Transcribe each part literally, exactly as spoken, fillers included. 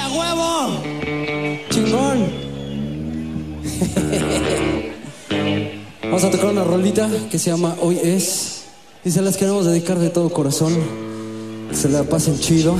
huevo! ¡Chingón! Vamos a tocar una rolita que se llama Hoy Es. Y se las queremos dedicar de todo corazón. Que se la pasen chido.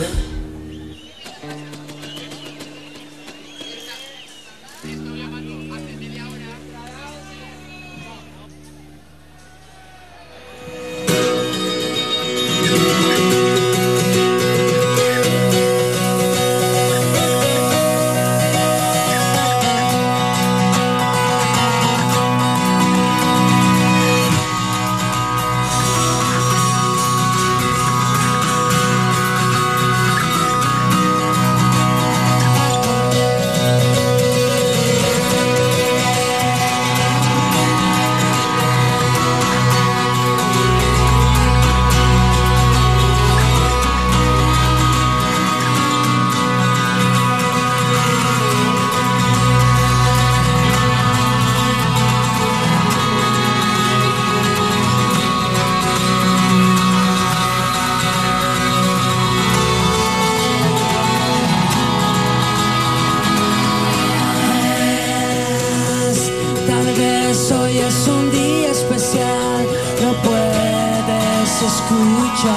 Hoy es un día especial, no puedes escuchar.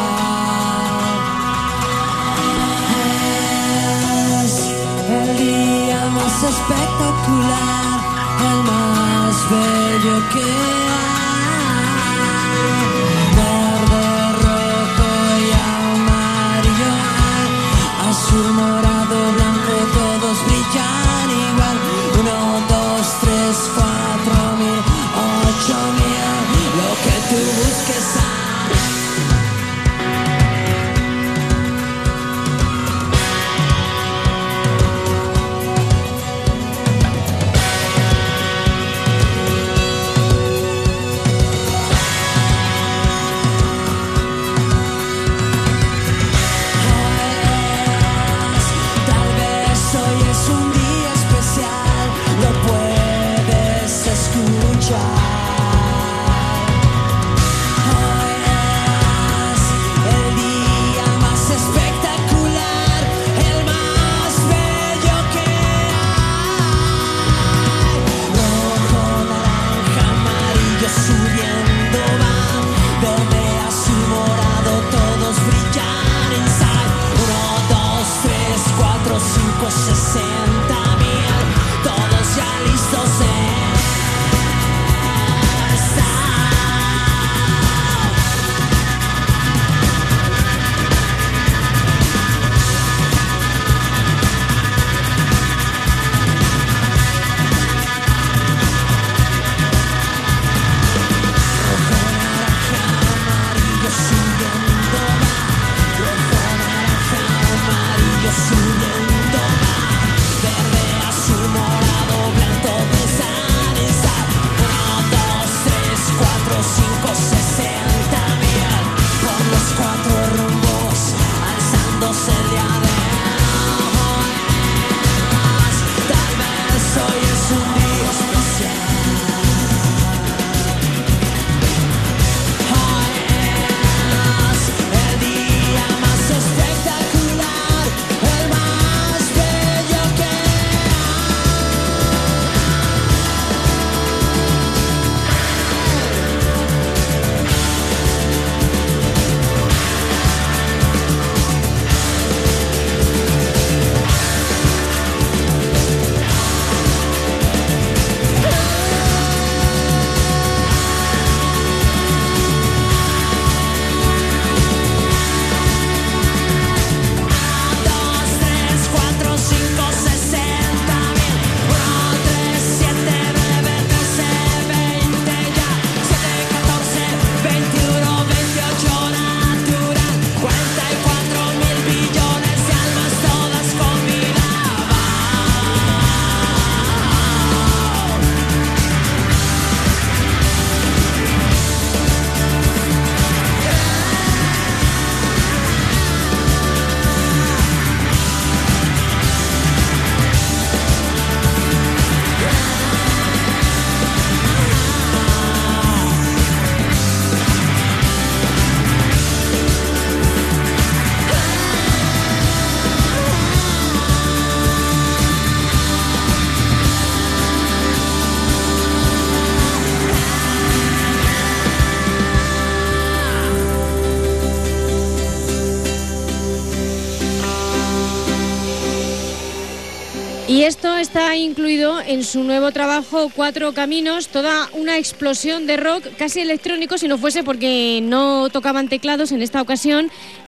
Es el día más espectacular, el más bello que hay. Verde, rojo y amarillo, azul, morado, blanco, todos brillan igual. Uno, dos, tres, cuatro mil, ocho mil, lo que tú busques hay. Y esto está incluido en su nuevo trabajo Cuatro Caminos, toda una explosión de rock casi electrónico, si no fuese porque no tocaban teclados en esta ocasión,